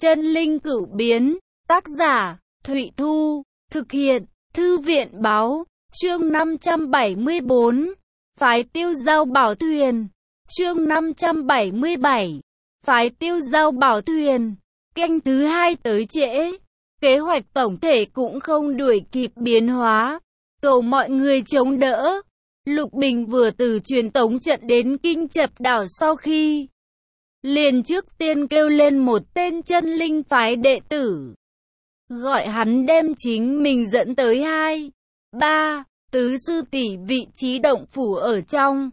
Chân linh cửu biến, tác giả, Thụy Thu, thực hiện, Thư viện báo, chương 574, phái Tiêu Giao Bảo Thuyền, chương 577, phái Tiêu Giao Bảo Thuyền, canh thứ 2 tới trễ, kế hoạch tổng thể cũng không đuổi kịp biến hóa, cầu mọi người chống đỡ. Lục Bình vừa từ truyền tống trận đến Kinh Chập Đảo sau khi liền trước tiên kêu lên một tên chân linh phái đệ tử, gọi hắn đem chính mình dẫn tới 2, 3, tứ sư tỷ vị trí động phủ ở trong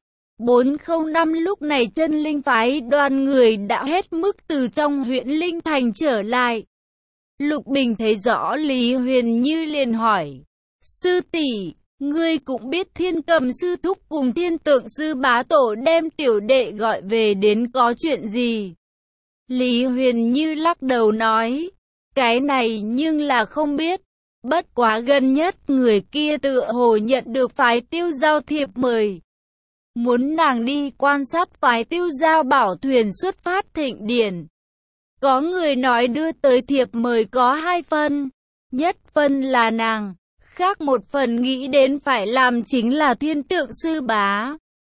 405. Lúc này chân linh phái đoàn người đã hết mức từ trong huyện Linh Thành trở lại. Lục Bình thấy rõ Lý Huyền Như liền hỏi, sư tỷ, ngươi cũng biết Thiên Cầm sư thúc cùng Thiên Tượng sư bá tổ đem tiểu đệ gọi về đến có chuyện gì? Lý Huyền Như lắc đầu nói, cái này nhưng là không biết. Bất quá gần nhất người kia tựa hồ nhận được phái Tiêu Giao thiệp mời, muốn nàng đi quan sát phái Tiêu Giao Bảo Thuyền xuất phát thịnh điển. Có người nói đưa tới thiệp mời có 2 phần, nhất phần là nàng, khác một phần nghĩ đến phải làm chính là Thiên Tượng sư bá.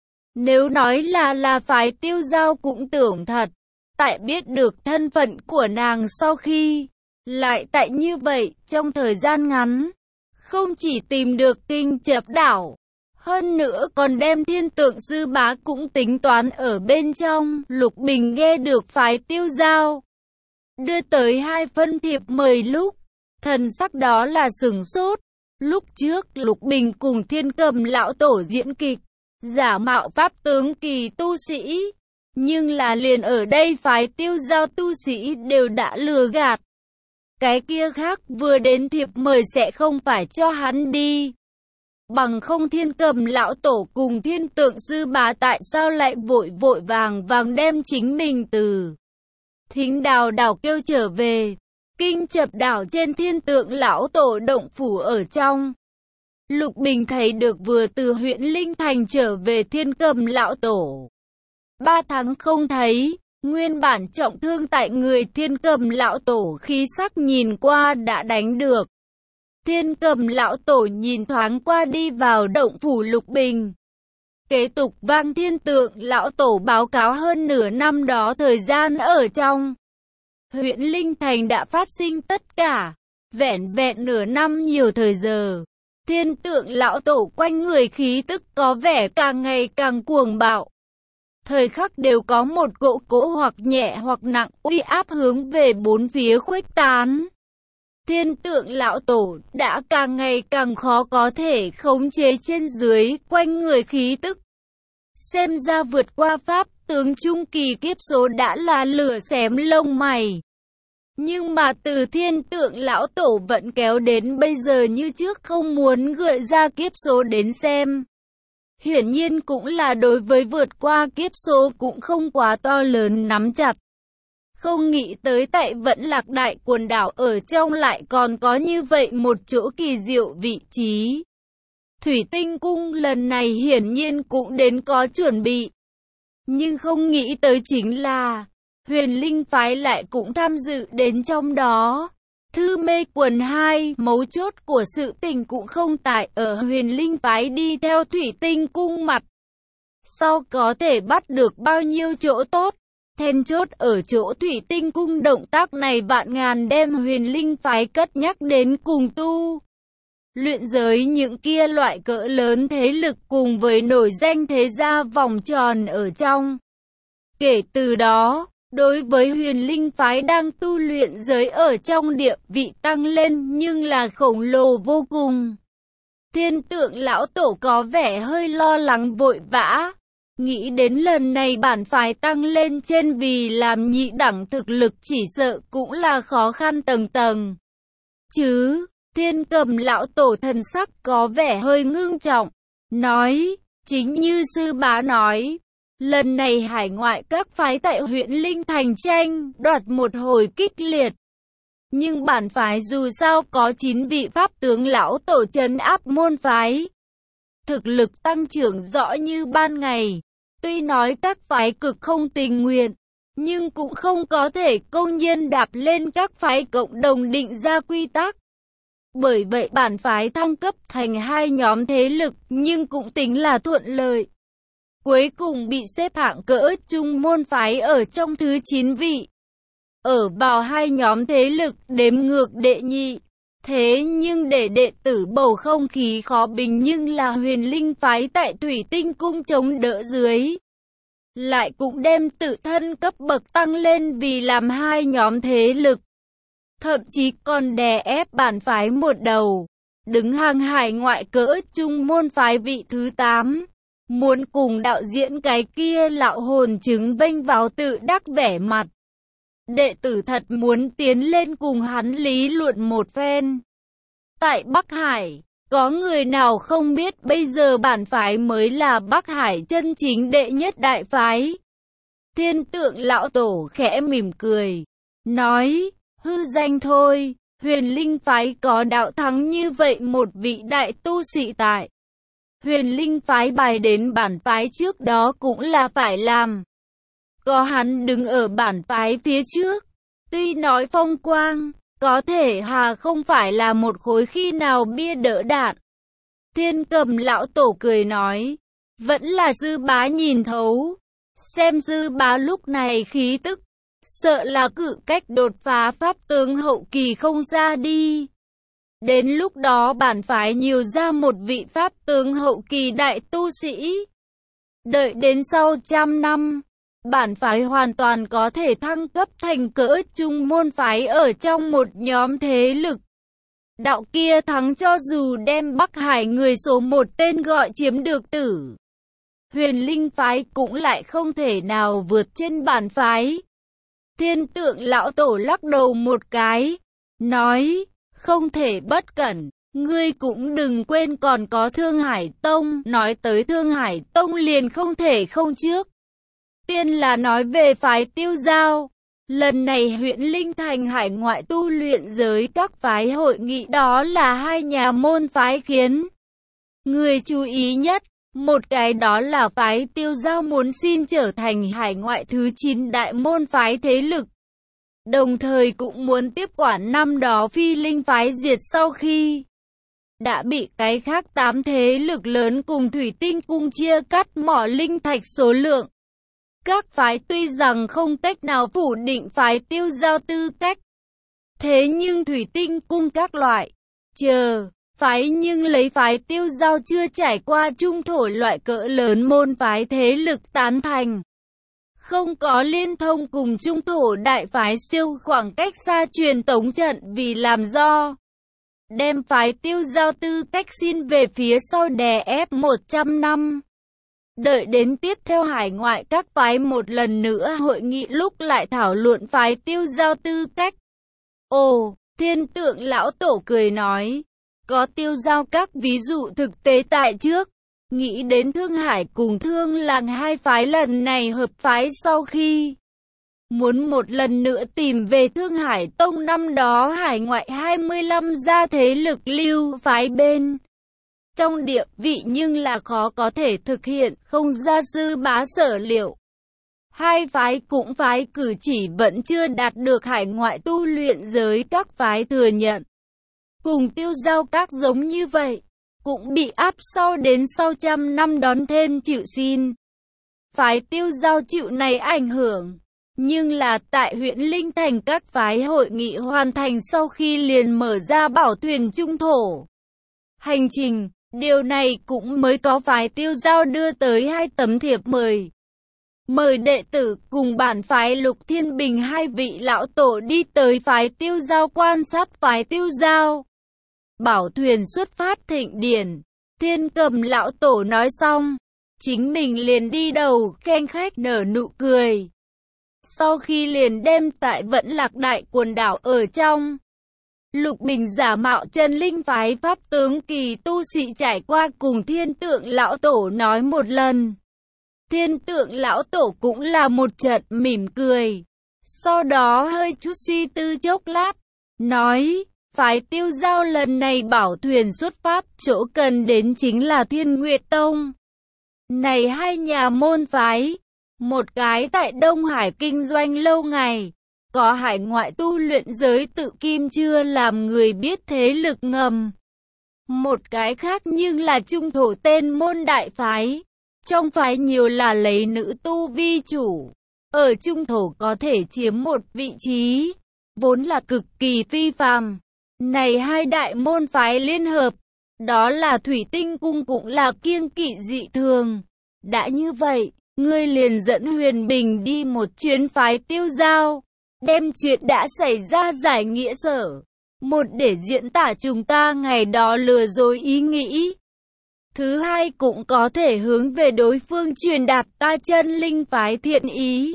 Nếu nói là phái Tiêu Giao cũng tưởng thật, tại biết được thân phận của nàng sau khi lại tại như vậy, trong thời gian ngắn, không chỉ tìm được Kinh Chập Đảo, hơn nữa còn đem Thiên Tượng sư bá cũng tính toán ở bên trong. Lục Bình nghe được phái Tiêu Giao đưa tới 2 phân thiệp mời lúc, thần sắc đó là sửng sốt. Lúc trước Lục Bình cùng Thiên Cầm lão tổ diễn kịch, giả mạo pháp tướng kỳ tu sĩ, nhưng là liền ở đây phái Tiêu Giao tu sĩ đều đã lừa gạt. Cái kia khác vừa đến thiệp mời sẽ không phải cho hắn đi. Bằng không Thiên Cầm lão tổ cùng Thiên Tượng sư bá tại sao lại vội vàng đem chính mình từ Thính Đào đảo kêu trở về. Kinh Chập Đảo trên Thiên Tượng lão tổ động phủ ở trong. Lục Bình thấy được vừa từ huyện Linh Thành trở về Thiên Cầm lão tổ. 3 tháng không thấy, nguyên bản trọng thương tại người Thiên Cầm lão tổ khí sắc nhìn qua đã đánh được. Thiên Cầm lão tổ nhìn thoáng qua đi vào động phủ Lục Bình. Kế tục vang Thiên Tượng lão tổ báo cáo hơn nửa năm đó thời gian ở trong huyện Linh Thành đã phát sinh tất cả, vẹn nửa năm nhiều thời giờ. Thiên Tượng lão tổ quanh người khí tức có vẻ càng ngày càng cuồng bạo. Thời khắc đều có một cỗ hoặc nhẹ hoặc nặng uy áp hướng về bốn phía khuếch tán. Thiên Tượng lão tổ đã càng ngày càng khó có thể khống chế trên dưới quanh người khí tức. Xem ra vượt qua pháp tướng trung kỳ kiếp số đã là lửa xém lông mày. Nhưng mà từ Thiên Tượng lão tổ vẫn kéo đến bây giờ như trước không muốn gợi ra kiếp số đến xem. Hiển nhiên cũng là đối với vượt qua kiếp số cũng không quá to lớn nắm chặt. Không nghĩ tới tại Vẫn Lạc Đại quần đảo ở trong lại còn có như vậy một chỗ kỳ diệu vị trí. Thủy Tinh Cung lần này hiển nhiên cũng đến có chuẩn bị. Nhưng không nghĩ tới chính là Huyền Linh phái lại cũng tham dự đến trong đó. Thư Mê Quần 2, mấu chốt của sự tình cũng không tại ở Huyền Linh phái đi theo Thủy Tinh Cung mặt sau có thể bắt được bao nhiêu chỗ tốt. Then chốt ở chỗ Thủy Tinh Cung động tác này vạn ngàn đem Huyền Linh phái cất nhắc đến cùng tu luyện giới những kia loại cỡ lớn thế lực cùng với nổi danh thế gia vòng tròn ở trong. Kể từ đó, đối với Huyền Linh phái đang tu luyện giới ở trong địa vị tăng lên nhưng là khổng lồ vô cùng. Thiên Tượng lão tổ có vẻ hơi lo lắng vội vã. Nghĩ đến lần này bản phái tăng lên trên vì làm nhị đẳng thực lực chỉ sợ cũng là khó khăn tầng tầng. Chứ, Thiên Cầm lão tổ thần sắc có vẻ hơi ngưng trọng. Nói, chính như sư bá nói. Lần này hải ngoại các phái tại huyện Linh Thành tranh đoạt một hồi kích liệt. Nhưng bản phái dù sao có 9 vị pháp tướng lão tổ trấn áp môn phái. Thực lực tăng trưởng rõ như ban ngày. Tuy nói các phái cực không tình nguyện, nhưng cũng không có thể công nhiên đạp lên các phái cộng đồng định ra quy tắc. Bởi vậy bản phái thăng cấp thành hai nhóm thế lực nhưng cũng tính là thuận lợi. Cuối cùng bị xếp hạng cỡ trung môn phái ở trong thứ 9 vị. Ở vào hai nhóm thế lực đếm ngược đệ nhị. Thế nhưng để đệ tử bầu không khí khó bình nhưng là Huyền Linh phái tại Thủy Tinh Cung chống đỡ dưới. Lại cũng đem tự thân cấp bậc tăng lên vì làm hai nhóm thế lực. Thậm chí còn đè ép bản phái một đầu. Đứng hàng hải ngoại cỡ trung môn phái vị thứ 8. Muốn cùng đạo diễn cái kia lão hồn chứng vênh vào tự đắc vẻ mặt. Đệ tử thật muốn tiến lên cùng hắn lý luận một phen. Tại Bắc Hải, có người nào không biết bây giờ bản phái mới là Bắc Hải chân chính đệ nhất đại phái. Thiên Tượng lão tổ khẽ mỉm cười, nói, hư danh thôi, Huyền Linh phái có đạo thắng như vậy một vị đại tu sĩ tại. Huyền Linh phái bài đến bản phái trước đó cũng là phải làm. Có hắn đứng ở bản phái phía trước, tuy nói phong quang, có thể hà không phải là một khối khi nào bia đỡ đạn. Thiên Cầm lão tổ cười nói, vẫn là Dư Bá nhìn thấu. Xem Dư Bá lúc này khí tức, sợ là cự cách đột phá pháp tướng hậu kỳ không ra đi. Đến lúc đó bản phái nhiều ra một vị pháp tướng hậu kỳ đại tu sĩ. Đợi đến sau 100 năm, bản phái hoàn toàn có thể thăng cấp thành cỡ trung môn phái ở trong một nhóm thế lực. Đạo kia thắng cho dù đem Bắc Hải người số một tên gọi chiếm được tử. Huyền Linh phái cũng lại không thể nào vượt trên bản phái. Thiên Tượng lão tổ lắc đầu một cái, nói, không thể bất cẩn, ngươi cũng đừng quên còn có Thương Hải Tông. Nói tới Thương Hải Tông liền không thể không trước. Tiên là nói về phái Tiêu Giao. Lần này huyện Linh Thành hải ngoại tu luyện giới các phái hội nghị đó là hai nhà môn phái khiến người chú ý nhất. Một cái đó là phái Tiêu Giao muốn xin trở thành hải ngoại thứ 9 đại môn phái thế lực. Đồng thời cũng muốn tiếp quản năm đó Phi Linh phái diệt sau khi đã bị cái khác 8 thế lực lớn cùng Thủy Tinh Cung chia cắt mỏ linh thạch số lượng. Các phái tuy rằng không cách nào phủ định phái Tiêu Giao tư cách. Thế nhưng Thủy Tinh Cung các loại phái nhưng lấy phái Tiêu Giao chưa trải qua trung thổ loại cỡ lớn môn phái thế lực tán thành. Không có liên thông cùng trung thổ đại phái siêu khoảng cách xa truyền tống trận vì làm do đem phái Tiêu Giao tư cách xin về phía sau đè ép 100 năm. Đợi đến tiếp theo hải ngoại các phái một lần nữa hội nghị lúc lại thảo luận phái Tiêu Giao tư cách. Ồ, Thiên Tượng lão tổ cười nói, có Tiêu Giao các ví dụ thực tế tại trước. Nghĩ đến Thương Hải cùng Thương Làng hai phái lần này hợp phái sau khi muốn một lần nữa tìm về Thương Hải Tông năm đó hải ngoại 25 gia thế lực lưu phái bên trong địa vị nhưng là khó có thể thực hiện, không ra Sư Bá sở liệu. Hai phái cũng phái cử chỉ vẫn chưa đạt được hải ngoại tu luyện giới các phái thừa nhận. Cùng Tiêu Giao các giống như vậy, cũng bị áp sau đến sau 100 năm đón thêm chịu xin. Phái Tiêu Giao chịu này ảnh hưởng, nhưng là tại huyện Linh Thành các phái hội nghị hoàn thành sau khi liền mở ra bảo thuyền trung thổ hành trình. Điều này cũng mới có phái Tiêu Giao đưa tới 2 tấm thiệp mời. Mời đệ tử cùng bản phái Lục Thiên Bình 2 vị lão tổ đi tới phái Tiêu Giao quan sát phái Tiêu Giao. Bảo thuyền xuất phát thịnh điển, Thiên Cầm lão tổ nói xong, chính mình liền đi đầu khen khách nở nụ cười. Sau khi liền đem tại Vẫn Lạc Đại quần đảo ở trong Lục Bình giả mạo chân linh phái pháp tướng kỳ tu sĩ trải qua cùng Thiên Tượng lão tổ nói một lần. Thiên Tượng lão tổ cũng là một trận mỉm cười. Sau đó hơi chút suy tư chốc lát, nói, phái Tiêu Giao lần này bảo thuyền xuất phát chỗ cần đến chính là Thiên Nguyệt Tông. Này hai nhà môn phái, một cái tại Đông Hải kinh doanh lâu ngày, có hải ngoại tu luyện giới tự kim chưa làm người biết thế lực ngầm. Một cái khác nhưng là trung thổ tên môn đại phái. Trong phái nhiều là lấy nữ tu vi chủ. Ở trung thổ có thể chiếm một vị trí, vốn là cực kỳ phi phàm. Này hai đại môn phái liên hợp, đó là Thủy Tinh Cung cũng là kiêng kỵ dị thường. Đã như vậy, ngươi liền dẫn Huyền Bình đi một chuyến phái Tiêu Giao, đem chuyện đã xảy ra giải nghĩa sở. Một để diễn tả chúng ta ngày đó lừa dối ý nghĩ. Thứ hai cũng có thể hướng về đối phương truyền đạt ta chân linh phái thiện ý.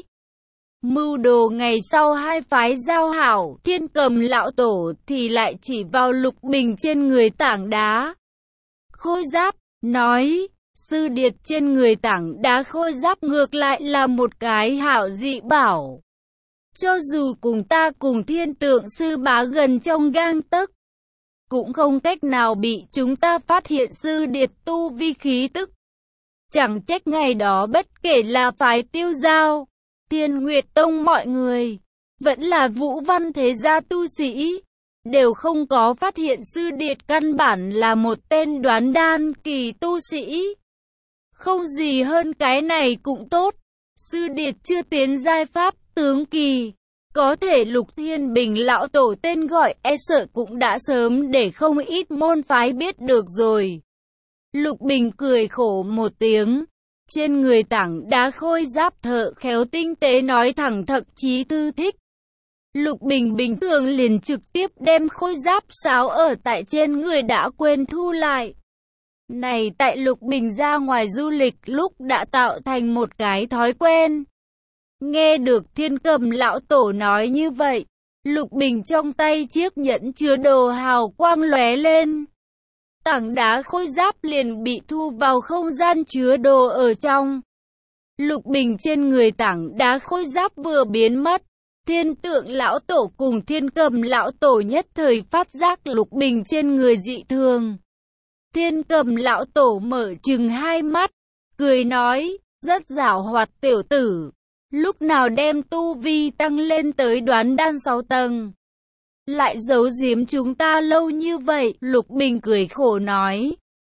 Mưu đồ ngày sau hai phái giao hảo, Thiên Cầm lão tổ thì lại chỉ vào Lục Bình trên người tảng đá khôi giáp, nói, sư điệt trên người tảng đá khôi giáp ngược lại là một cái hảo dị bảo. Cho dù cùng ta cùng Thiên Tượng sư bá gần trong gang tấc, cũng không cách nào bị chúng ta phát hiện sư điệt tu vi khí tức. Chẳng trách ngày đó bất kể là phái Tiêu Giao, Thiên Nguyệt Tông mọi người, vẫn là Vũ Văn thế gia tu sĩ, đều không có phát hiện sư điệt căn bản là một tên đoán đan kỳ tu sĩ. Không gì hơn cái này cũng tốt, sư điệt chưa tiến giai pháp tướng kỳ. Có thể Lục Thiên Bình lão tổ tên gọi e sợ cũng đã sớm để không ít môn phái biết được rồi. Lục Bình cười khổ một tiếng. Trên người tảng đá khôi giáp thợ khéo tinh tế nói thẳng thậm chí thư thích. Lục Bình bình thường liền trực tiếp đem khôi giáp sáo ở tại trên người đã quên thu lại. Này tại Lục Bình ra ngoài du lịch lúc đã tạo thành một cái thói quen. Nghe được Thiên Cầm lão tổ nói như vậy, Lục Bình trong tay chiếc nhẫn chứa đồ hào quang lóe lên. Tảng đá khôi giáp liền bị thu vào không gian chứa đồ ở trong. Lục Bình trên người tảng đá khôi giáp vừa biến mất, Thiên Tượng lão tổ cùng Thiên Cầm lão tổ nhất thời phát giác Lục Bình trên người dị thường. Thiên Cầm lão tổ mở trừng hai mắt, cười nói, rất giảo hoạt tiểu tử. Lúc nào đem tu vi tăng lên tới đoán đan 6 tầng. Lại giấu giếm chúng ta lâu như vậy, Lục Bình cười khổ nói.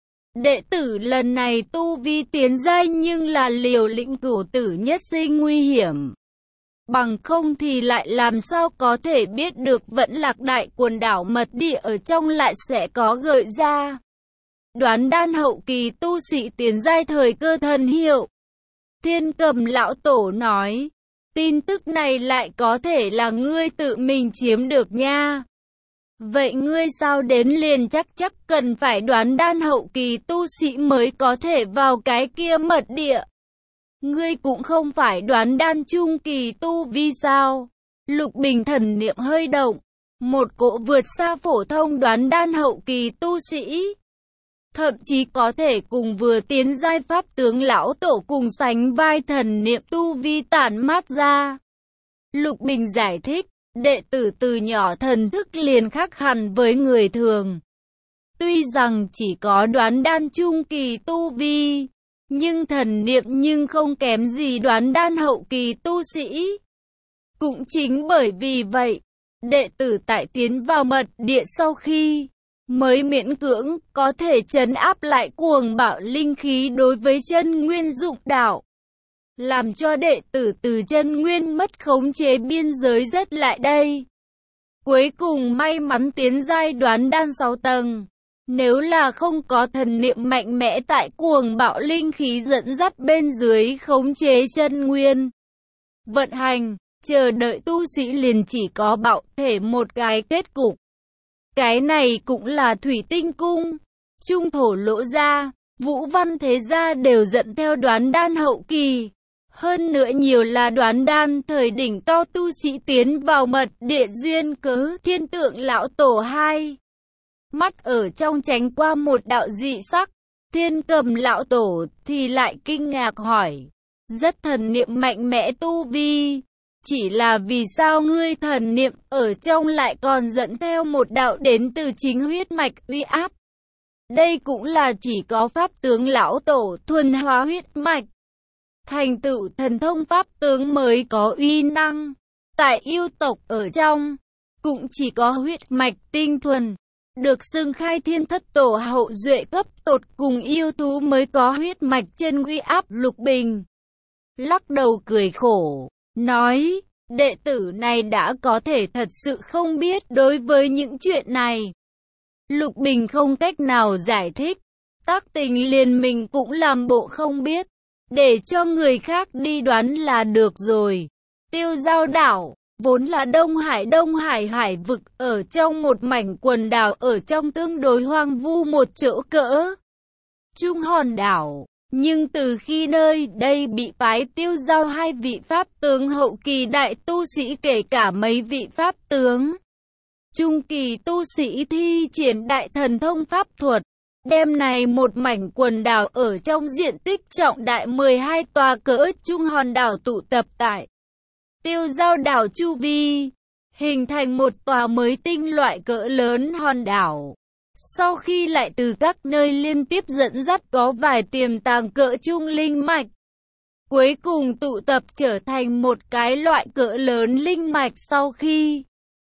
Đệ tử lần này tu vi tiến giai nhưng là liều lĩnh cửu tử nhất sinh nguy hiểm. Bằng không thì lại làm sao có thể biết được Vẫn Lạc đại quần đảo mật địa ở trong lại sẽ có gợi ra. Đoán đan hậu kỳ tu sĩ tiến giai thời cơ thần hiệu. Thiên Cầm lão tổ nói, tin tức này lại có thể là ngươi tự mình chiếm được nha. Vậy ngươi sao đến liền chắc cần phải đoán đan hậu kỳ tu sĩ mới có thể vào cái kia mật địa. Ngươi cũng không phải đoán đan trung kỳ tu vi sao? Lục Bình thần niệm hơi động, một cỗ vượt xa phổ thông đoán đan hậu kỳ tu sĩ. Thậm chí có thể cùng vừa tiến giai pháp tướng lão tổ cùng sánh vai thần niệm tu vi tản mát ra. Lục Bình giải thích, đệ tử từ nhỏ thần thức liền khác hẳn với người thường. Tuy rằng chỉ có đoán đan trung kỳ tu vi, nhưng thần niệm nhưng không kém gì đoán đan hậu kỳ tu sĩ. Cũng chính bởi vì vậy, đệ tử tại tiến vào mật địa sau khi mới miễn cưỡng có thể trấn áp lại cuồng bạo linh khí đối với chân nguyên dụng đạo, làm cho đệ tử từ chân nguyên mất khống chế biên giới rất lại đây. Cuối cùng may mắn tiến giai đoán đan 6 tầng. Nếu là không có thần niệm mạnh mẽ tại cuồng bạo linh khí dẫn dắt bên dưới khống chế chân nguyên vận hành, chờ đợi tu sĩ liền chỉ có bạo thể một cái kết cục. Cái này cũng là Thủy Tinh Cung, Trung Thổ Lỗ Gia, Vũ Văn thế gia đều dẫn theo đoán đan hậu kỳ. Hơn nữa nhiều là đoán đan thời đỉnh cao tu sĩ tiến vào mật địa duyên cớ Thiên Tượng lão tổ 2. Mắt ở trong tránh qua một đạo dị sắc, Thiên Cầm lão tổ thì lại kinh ngạc hỏi, rất thần niệm mạnh mẽ tu vi. Chỉ là vì sao ngươi thần niệm ở trong lại còn dẫn theo một đạo đến từ chính huyết mạch uy áp? Đây cũng là chỉ có pháp tướng lão tổ thuần hóa huyết mạch. thành tựu thần thông pháp tướng mới có uy năng. Tại yêu tộc ở trong, cũng chỉ có huyết mạch tinh thuần, được xưng khai thiên thất tổ hậu duệ cấp tột cùng yêu thú mới có huyết mạch chân uy áp. Lục Bình lắc đầu cười khổ, nói, đệ tử này đã có thể thật sự không biết đối với những chuyện này. Lục Bình không cách nào giải thích, Tác Tình liền mình cũng làm bộ không biết, để cho người khác đi đoán là được rồi. Tiêu Giao đảo vốn là Đông Hải hải vực, ở trong một mảnh quần đảo ở trong tương đối hoang vu một chỗ cỡ Trung hòn đảo. Nhưng từ khi nơi đây bị phái tiêu giao hai vị pháp tướng hậu kỳ đại tu sĩ, kể cả mấy vị pháp tướng trung kỳ tu sĩ thi triển đại thần thông pháp thuật, đêm này một mảnh quần đảo ở trong diện tích trọng đại 12 tòa cỡ trung hòn đảo tụ tập tại tiêu giao đảo chu vi, hình thành một tòa mới tinh loại cỡ lớn hòn đảo. Sau khi lại từ các nơi liên tiếp dẫn dắt có vài tiềm tàng cỡ trung linh mạch, cuối cùng tụ tập trở thành một cái loại cỡ lớn linh mạch. Sau khi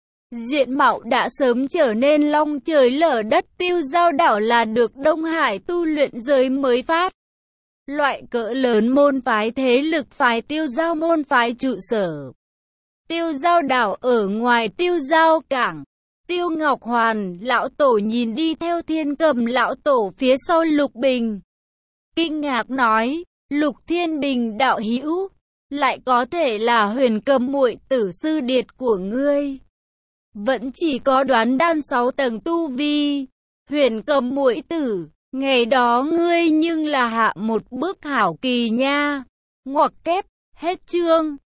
diện mạo đã sớm trở nên long trời lở đất, tiêu giao đảo là được Đông Hải tu luyện giới mới phát loại cỡ lớn môn phái thế lực phái tiêu giao môn phái trụ sở. Tiêu giao đảo ở ngoài tiêu giao cảng. Tiêu Ngọc Hoàn lão tổ nhìn đi theo Thiên Cầm lão tổ phía sau Lục Bình, kinh ngạc nói, Lục Thiên Bình đạo hữu, lại có thể là Huyền Cầm muội tử sư điệt của ngươi. Vẫn chỉ có đoán đan 6 tầng tu vi. Huyền Cầm muội tử, ngày đó ngươi nhưng là hạ một bước hảo kỳ nha. Ngoặc kép, hết chương.